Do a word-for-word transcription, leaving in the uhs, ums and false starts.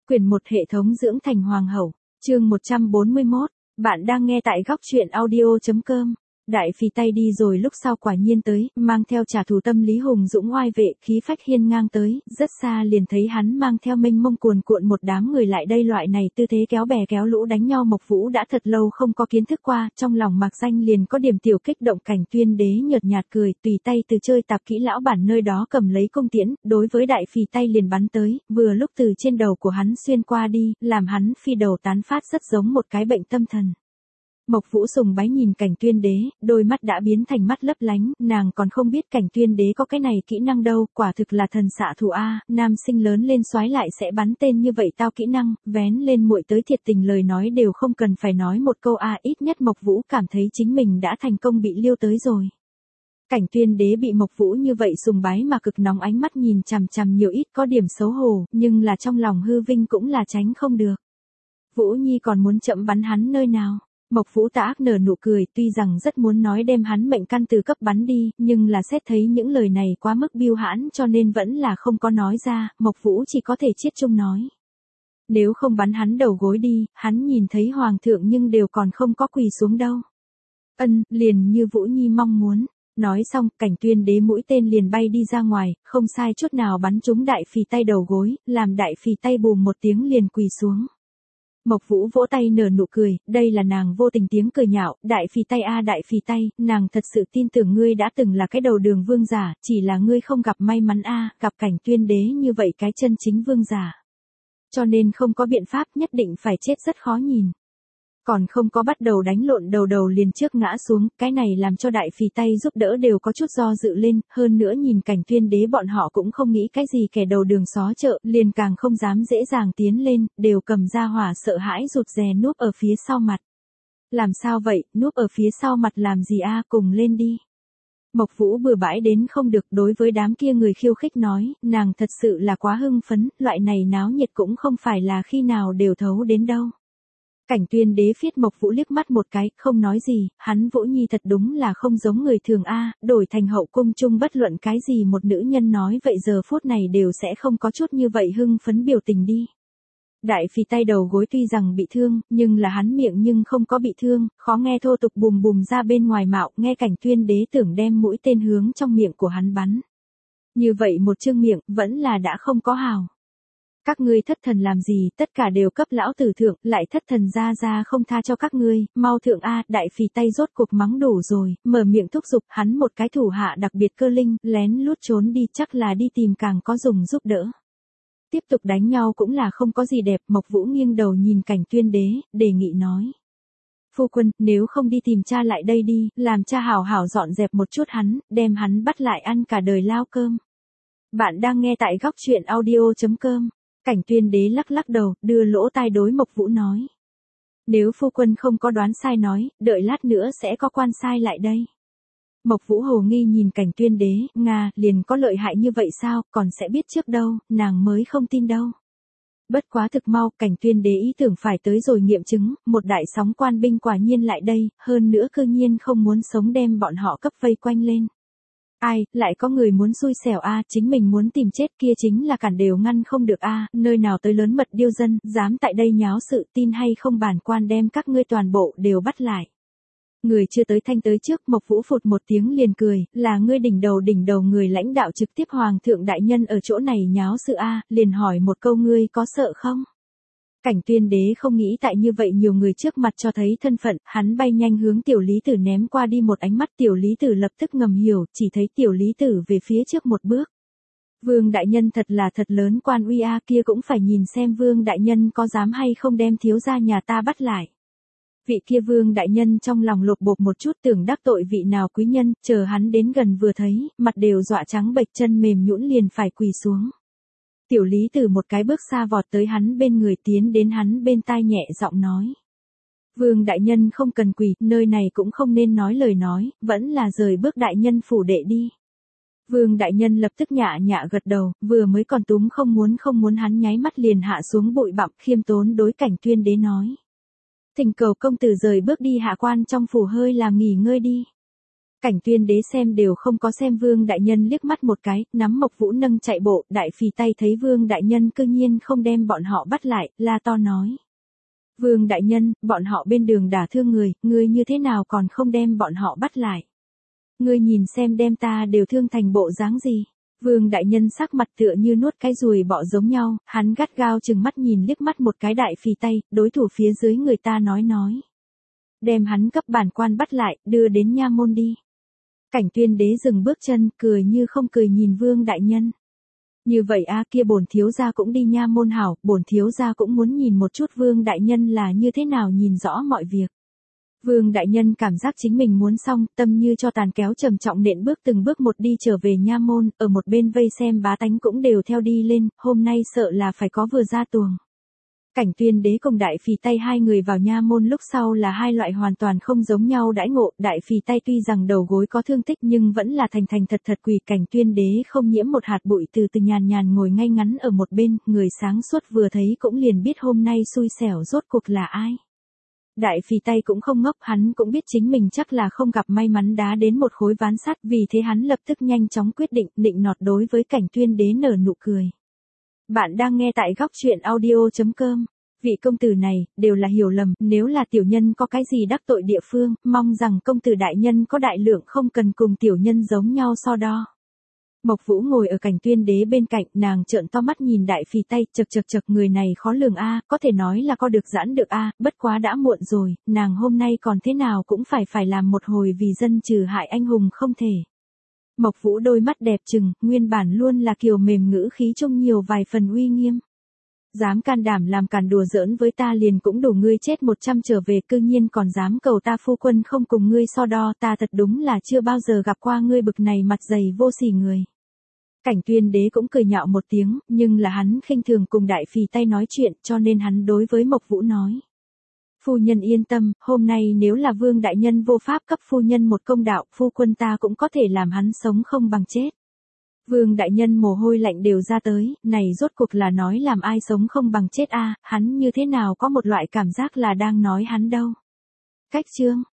Quyển một hệ thống dưỡng thành hoàng hậu, chương một trăm bốn mươi mốt, bạn đang nghe tại góc truyện audio.com. Đại Phì Tay đi rồi lúc sau quả nhiên tới, mang theo trả thù tâm Lý Hùng Dũng oai vệ, khí phách hiên ngang tới, rất xa liền thấy hắn mang theo mênh mông cuồn cuộn một đám người lại đây, loại này tư thế kéo bè kéo lũ đánh nhau Mộc Vũ đã thật lâu không có kiến thức qua, trong lòng mạc danh liền có điểm tiểu kích động. Cảnh Tuyên Đế nhợt nhạt cười, tùy tay từ chơi tạp kỹ lão bản nơi đó cầm lấy cung tiễn, đối với Đại Phì Tay liền bắn tới, vừa lúc từ trên đầu của hắn xuyên qua đi, làm hắn phi đầu tán phát rất giống một cái bệnh tâm thần. Mộc Vũ sùng bái nhìn Cảnh Tuyên Đế, đôi mắt đã biến thành mắt lấp lánh, nàng còn không biết Cảnh Tuyên Đế có cái này kỹ năng đâu, quả thực là thần xạ thủ a, nam sinh lớn lên soái lại sẽ bắn tên như vậy tao kỹ năng, vén lên muội tới thiệt tình lời nói đều không cần phải nói một câu a, ít nhất Mộc Vũ cảm thấy chính mình đã thành công bị liêu tới rồi. Cảnh Tuyên Đế bị Mộc Vũ như vậy sùng bái mà cực nóng ánh mắt nhìn chằm chằm nhiều ít có điểm xấu hổ, nhưng là trong lòng hư vinh cũng là tránh không được. Vũ Nhi còn muốn chậm bắn hắn nơi nào? Mộc Vũ tà ác nở nụ cười, tuy rằng rất muốn nói đem hắn mệnh căn từ cấp bắn đi, nhưng là xét thấy những lời này quá mức biêu hãn cho nên vẫn là không có nói ra, Mộc Vũ chỉ có thể chiết chung nói. Nếu không bắn hắn đầu gối đi, hắn nhìn thấy hoàng thượng nhưng đều còn không có quỳ xuống đâu. Ân, liền như Vũ Nhi mong muốn. Nói xong, Cảnh Tuyên Đế mũi tên liền bay đi ra ngoài, không sai chút nào bắn trúng Đại Phì Tay đầu gối, làm Đại Phì Tay bùm một tiếng liền quỳ xuống. Mộc Vũ vỗ tay nở nụ cười, đây là nàng vô tình tiếng cười nhạo, Đại Phì Tay a Đại Phì Tay, nàng thật sự tin tưởng ngươi đã từng là cái đầu đường vương giả, chỉ là ngươi không gặp may mắn a, gặp Cảnh Tuyên Đế như vậy cái chân chính vương giả. Cho nên không có biện pháp, nhất định phải chết rất khó nhìn. Còn không có bắt đầu đánh lộn đầu đầu liền trước ngã xuống, cái này làm cho Đại Phì Tay giúp đỡ đều có chút do dự lên, hơn nữa nhìn Cảnh Tuyên Đế bọn họ cũng không nghĩ cái gì kẻ đầu đường xó chợ, liền càng không dám dễ dàng tiến lên, đều cầm ra hỏa sợ hãi rụt rè núp ở phía sau mặt. Làm sao vậy, núp ở phía sau mặt làm gì a, cùng lên đi. Mộc Vũ bừa bãi đến không được, đối với đám kia người khiêu khích nói, nàng thật sự là quá hưng phấn, loại này náo nhiệt cũng không phải là khi nào đều thấu đến đâu. Cảnh Tuyên Đế phiết Mộc Vũ liếc mắt một cái, không nói gì, hắn Vũ Nhi thật đúng là không giống người thường a, đổi thành hậu cung chung bất luận cái gì một nữ nhân nói vậy giờ phút này đều sẽ không có chút như vậy hưng phấn biểu tình đi. Đại Phì Tay đầu gối tuy rằng bị thương, nhưng là hắn miệng nhưng không có bị thương, khó nghe thô tục bùm bùm ra bên ngoài mạo, nghe Cảnh Tuyên Đế tưởng đem mũi tên hướng trong miệng của hắn bắn. Như vậy một chương miệng, vẫn là đã không có hào. Các ngươi thất thần làm gì, tất cả đều cấp lão tử thượng, lại thất thần ra ra không tha cho các ngươi, mau thượng a, Đại Phì Tay rốt cuộc mắng đủ rồi, mở miệng thúc giục, hắn một cái thủ hạ đặc biệt cơ linh, lén lút trốn đi, chắc là đi tìm càng có dùng giúp đỡ. Tiếp tục đánh nhau cũng là không có gì đẹp, Mộc Vũ nghiêng đầu nhìn Cảnh Tuyên Đế, đề nghị nói. Phu quân, nếu không đi tìm cha lại đây đi, làm cha hảo hảo dọn dẹp một chút hắn, đem hắn bắt lại ăn cả đời lao cơm. Bạn đang nghe tại góc truyện audio.com. Cảnh Tuyên Đế lắc lắc đầu, đưa lỗ tai đối Mộc Vũ nói. Nếu phu quân không có đoán sai nói, đợi lát nữa sẽ có quan sai lại đây. Mộc Vũ hồ nghi nhìn Cảnh Tuyên Đế, Nga, liền có lợi hại như vậy sao, còn sẽ biết trước đâu, nàng mới không tin đâu. Bất quá thực mau, Cảnh Tuyên Đế ý tưởng phải tới rồi nghiệm chứng, một đại sóng quan binh quả nhiên lại đây, hơn nữa cư nhiên không muốn sống đem bọn họ cấp vây quanh lên. Ai, lại có người muốn xui xẻo a, chính mình muốn tìm chết kia chính là cản đều ngăn không được a, nơi nào tới lớn mật điêu dân, dám tại đây nháo sự, tin hay không bản quan đem các ngươi toàn bộ đều bắt lại. Người chưa tới thanh tới trước, Mộc Vũ phụt một tiếng liền cười, là ngươi đỉnh đầu đỉnh đầu người lãnh đạo trực tiếp hoàng thượng đại nhân ở chỗ này nháo sự a, liền hỏi một câu ngươi có sợ không? Cảnh Tuyên Đế không nghĩ tại như vậy nhiều người trước mặt cho thấy thân phận, hắn bay nhanh hướng Tiểu Lý Tử ném qua đi một ánh mắt, Tiểu Lý Tử lập tức ngầm hiểu, chỉ thấy Tiểu Lý Tử về phía trước một bước. Vương đại nhân thật là thật lớn quan uy a, kia cũng phải nhìn xem Vương đại nhân có dám hay không đem thiếu gia nhà ta bắt lại. Vị kia Vương đại nhân trong lòng lột bột một chút, tưởng đắc tội vị nào quý nhân, chờ hắn đến gần vừa thấy, mặt đều dọa trắng bệch, chân mềm nhũn liền phải quỳ xuống. Tiểu Lý Tử một cái bước xa vọt tới hắn bên người, tiến đến hắn bên tai nhẹ giọng nói. Vương đại nhân không cần quỳ, nơi này cũng không nên nói lời nói, vẫn là rời bước đại nhân phủ đệ đi. Vương đại nhân lập tức nhạ nhạ gật đầu, vừa mới còn túm không muốn không muốn hắn nháy mắt liền hạ xuống bụi bặm, khiêm tốn đối Cảnh Tuyên Đế nói. Thỉnh cầu công tử rời bước đi hạ quan trong phủ hơi làm nghỉ ngơi đi. Cảnh Tuyên Đế xem đều không có xem Vương đại nhân liếc mắt một cái, nắm Mộc Vũ nâng chạy bộ, đại phì tay thấy Vương đại nhân cư nhiên không đem bọn họ bắt lại, la to nói. Vương đại nhân, bọn họ bên đường đả thương người, ngươi như thế nào còn không đem bọn họ bắt lại? Ngươi nhìn xem đem ta đều thương thành bộ dáng gì? Vương đại nhân sắc mặt tựa như nuốt cái ruồi bọ giống nhau, hắn gắt gao chừng mắt nhìn liếc mắt một cái đại phì tay, đối thủ phía dưới người ta nói nói. Đem hắn cấp bản quan bắt lại, đưa đến nha môn đi. Cảnh Tuyên Đế dừng bước chân, cười như không cười nhìn Vương đại nhân. Như vậy a kia bổn thiếu gia cũng đi nha môn hảo, bổn thiếu gia cũng muốn nhìn một chút Vương đại nhân là như thế nào nhìn rõ mọi việc. Vương đại nhân cảm giác chính mình muốn xong, tâm như cho tàn kéo trầm trọng nện bước từng bước một đi trở về nha môn, ở một bên vây xem bá tánh cũng đều theo đi lên, hôm nay sợ là phải có vừa ra tuồng. Cảnh Tuyên Đế cùng đại phì tay hai người vào nha môn lúc sau là hai loại hoàn toàn không giống nhau đãi ngộ, đại phì tay tuy rằng đầu gối có thương tích nhưng vẫn là thành thành thật thật quỳ. Cảnh Tuyên Đế không nhiễm một hạt bụi, từ từ nhàn nhàn ngồi ngay ngắn ở một bên, người sáng suốt vừa thấy cũng liền biết hôm nay xui xẻo rốt cuộc là ai. Đại phì tay cũng không ngốc, hắn cũng biết chính mình chắc là không gặp may mắn đá đến một khối ván sắt, vì thế hắn lập tức nhanh chóng quyết định, định nọt đối với Cảnh Tuyên Đế nở nụ cười. Bạn đang nghe tại góc truyện audio chấm com. Vị công tử này, đều là hiểu lầm, nếu là tiểu nhân có cái gì đắc tội địa phương, mong rằng công tử đại nhân có đại lượng không cần cùng tiểu nhân giống nhau so đo. Mộc Vũ ngồi ở Cảnh Tuyên Đế bên cạnh, nàng trợn to mắt nhìn đại phì tay, chật chật chật, người này khó lường a, có thể nói là co được giãn được a, bất quá đã muộn rồi, nàng hôm nay còn thế nào cũng phải phải làm một hồi vì dân trừ hại anh hùng không thể. Mộc Vũ đôi mắt đẹp trừng, nguyên bản luôn là kiều mềm ngữ khí trông nhiều vài phần uy nghiêm. Dám can đảm làm càn đùa giỡn với ta liền cũng đủ ngươi chết một trăm trở về, cư nhiên còn dám cầu ta phu quân không cùng ngươi so đo, ta thật đúng là chưa bao giờ gặp qua ngươi bực này mặt dày vô sỉ người. Cảnh Tuyên Đế cũng cười nhạo một tiếng, nhưng là hắn khinh thường cùng đại phì tay nói chuyện, cho nên hắn đối với Mộc Vũ nói. Phu nhân yên tâm, hôm nay nếu là Vương đại nhân vô pháp cấp phu nhân một công đạo, phu quân ta cũng có thể làm hắn sống không bằng chết. Vương đại nhân mồ hôi lạnh đều ra tới, này rốt cuộc là nói làm ai sống không bằng chết a, hắn như thế nào có một loại cảm giác là đang nói hắn đâu. Cách chương